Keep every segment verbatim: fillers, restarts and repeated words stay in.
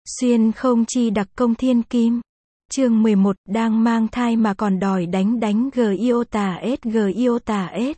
Xuyên không chi đặc công thiên kim. Chương mười một, đang mang thai mà còn đòi đánh đánh g iota s g iota s.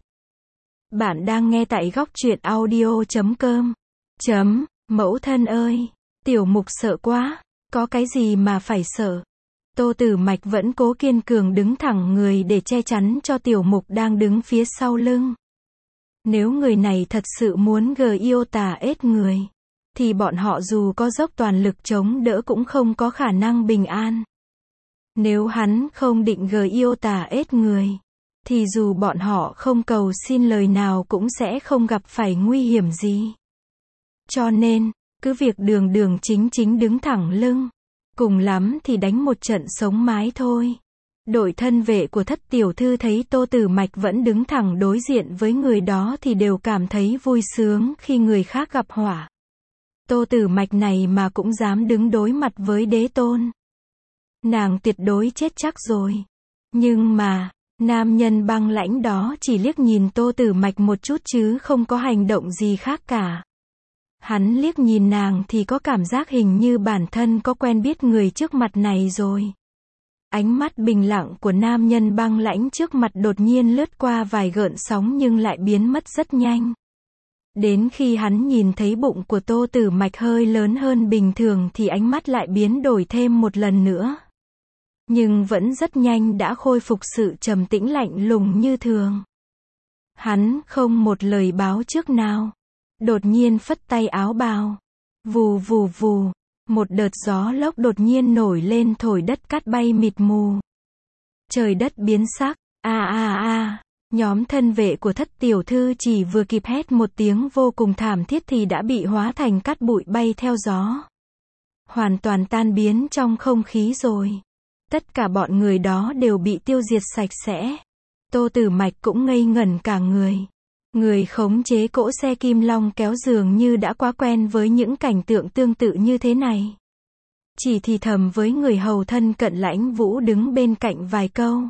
Bạn đang nghe tại góc truyện audio chấm com. Chấm, mẫu thân ơi, tiểu mục sợ quá, có cái gì mà phải sợ. Tô Tử Mạch vẫn cố kiên cường đứng thẳng người để che chắn cho tiểu mục đang đứng phía sau lưng. Nếu người này thật sự muốn g iota s người, thì bọn họ dù có dốc toàn lực chống đỡ cũng không có khả năng bình an. Nếu hắn không định g iota s người, thì dù bọn họ không cầu xin lời nào cũng sẽ không gặp phải nguy hiểm gì. Cho nên, cứ việc đường đường chính chính đứng thẳng lưng, cùng lắm thì đánh một trận sống mái thôi. Đội thân vệ của Thất tiểu thư thấy Tô Tử Mạch vẫn đứng thẳng đối diện với người đó thì đều cảm thấy vui sướng khi người khác gặp họa. Tô Tử Mạch này mà cũng dám đứng đối mặt với đế tôn. Nàng tuyệt đối chết chắc rồi. Nhưng mà, nam nhân băng lãnh đó chỉ liếc nhìn Tô Tử Mạch một chút chứ không có hành động gì khác cả. Hắn liếc nhìn nàng thì có cảm giác hình như bản thân có quen biết người trước mặt này rồi. Ánh mắt bình lặng của nam nhân băng lãnh trước mặt đột nhiên lướt qua vài gợn sóng nhưng lại biến mất rất nhanh. Đến khi hắn nhìn thấy bụng của Tô Tử Mạch hơi lớn hơn bình thường thì ánh mắt lại biến đổi thêm một lần nữa. Nhưng vẫn rất nhanh đã khôi phục sự trầm tĩnh lạnh lùng như thường. Hắn không một lời báo trước nào. Đột nhiên phất tay áo bào. Vù vù vù. Một đợt gió lốc đột nhiên nổi lên thổi đất cát bay mịt mù. Trời đất biến sắc. A a a. Nhóm thân vệ của Thất tiểu thư chỉ vừa kịp hét một tiếng vô cùng thảm thiết thì đã bị hóa thành cát bụi bay theo gió. Hoàn toàn tan biến trong không khí rồi. Tất cả bọn người đó đều bị tiêu diệt sạch sẽ. Tô Tử Mạch cũng ngây ngẩn cả người. Người khống chế cỗ xe kim long kéo dường như đã quá quen với những cảnh tượng tương tự như thế này. Chỉ thì thầm với người hầu thân cận Lãnh Vũ đứng bên cạnh vài câu.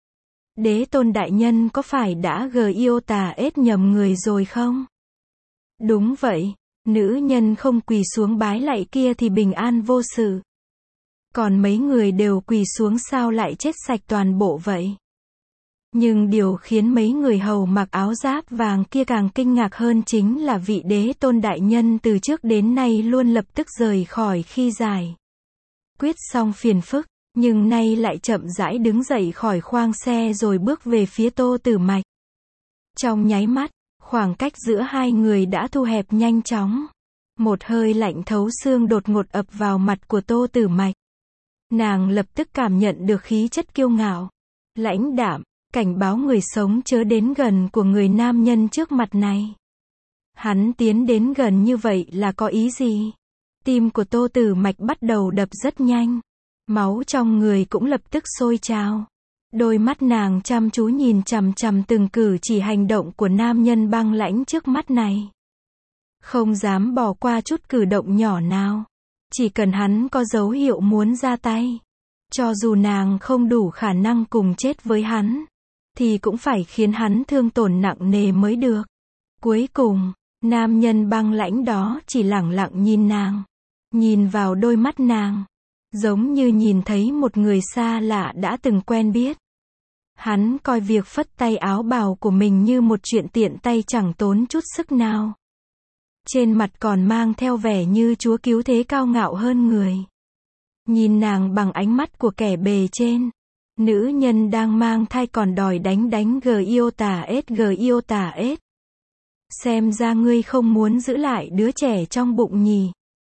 Đế tôn đại nhân có phải đã g iota s nhầm người rồi không? Đúng vậy, nữ nhân không quỳ xuống bái lạy kia thì bình an vô sự. Còn mấy người đều quỳ xuống sao lại chết sạch toàn bộ vậy? Nhưng điều khiến mấy người hầu mặc áo giáp vàng kia càng kinh ngạc hơn chính là vị đế tôn đại nhân từ trước đến nay luôn lập tức rời khỏi khi giải quyết xong phiền phức, nhưng nay lại chậm rãi đứng dậy khỏi khoang xe rồi bước về phía Tô Tử Mạch. Trong nháy mắt, khoảng cách giữa hai người đã thu hẹp nhanh chóng. Một hơi lạnh thấu xương đột ngột ập vào mặt của Tô Tử Mạch. Nàng lập tức cảm nhận được khí chất kiêu ngạo, lãnh đạm, cảnh báo người sống chớ đến gần của người nam nhân trước mặt này. Hắn tiến đến gần như vậy là có ý gì? Tim của Tô Tử Mạch bắt đầu đập rất nhanh. Máu trong người cũng lập tức sôi trào. Đôi mắt nàng chăm chú nhìn chằm chằm từng cử chỉ hành động của nam nhân băng lãnh trước mắt này. Không dám bỏ qua chút cử động nhỏ nào. Chỉ cần hắn có dấu hiệu muốn ra tay, cho dù nàng không đủ khả năng cùng chết với hắn, thì cũng phải khiến hắn thương tổn nặng nề mới được. Cuối cùng, nam nhân băng lãnh đó chỉ lẳng lặng nhìn nàng. Nhìn vào đôi mắt nàng. Giống như nhìn thấy một người xa lạ đã từng quen biết. Hắn coi việc phất tay áo bào của mình như một chuyện tiện tay chẳng tốn chút sức nào. Trên mặt còn mang theo vẻ như chúa cứu thế cao ngạo hơn người. Nhìn nàng bằng ánh mắt của kẻ bề trên. Nữ nhân đang mang thai còn đòi đánh đánh g iota s g iota s. Xem ra ngươi không muốn giữ lại đứa trẻ trong bụng nhỉ.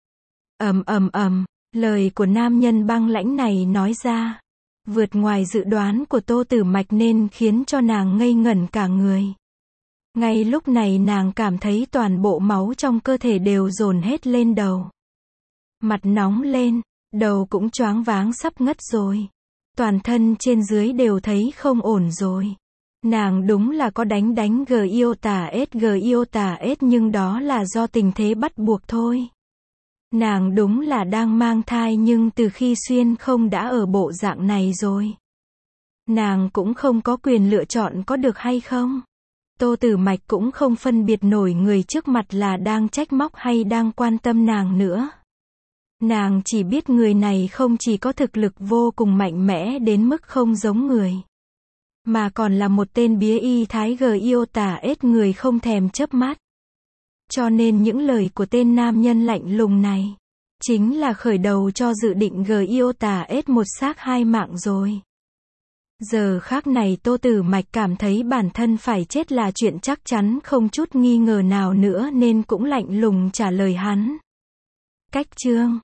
Ầm ầm ầm. Lời của nam nhân băng lãnh này nói ra, vượt ngoài dự đoán của Tô Tử Mạch nên khiến cho nàng ngây ngẩn cả người. Ngay lúc này nàng cảm thấy toàn bộ máu trong cơ thể đều dồn hết lên đầu. Mặt nóng lên, đầu cũng choáng váng sắp ngất rồi. Toàn thân trên dưới đều thấy không ổn rồi. Nàng đúng là có đánh đánh g iota s g iota s nhưng đó là do tình thế bắt buộc thôi. Nàng đúng là đang mang thai nhưng từ khi xuyên không đã ở bộ dạng này rồi. Nàng cũng không có quyền lựa chọn có được hay không. Tô Tử Mạch cũng không phân biệt nổi người trước mặt là đang trách móc hay đang quan tâm nàng nữa. Nàng chỉ biết người này không chỉ có thực lực vô cùng mạnh mẽ đến mức không giống người, mà còn là một tên bía y thái gờ yêu tà ết người không thèm chớp mắt. Cho nên những lời của tên nam nhân lạnh lùng này, chính là khởi đầu cho dự định gờ yêu tà ết một xác hai mạng rồi. Giờ khắc này Tô Tử Mạch cảm thấy bản thân phải chết là chuyện chắc chắn không chút nghi ngờ nào nữa nên cũng lạnh lùng trả lời hắn. Cách chương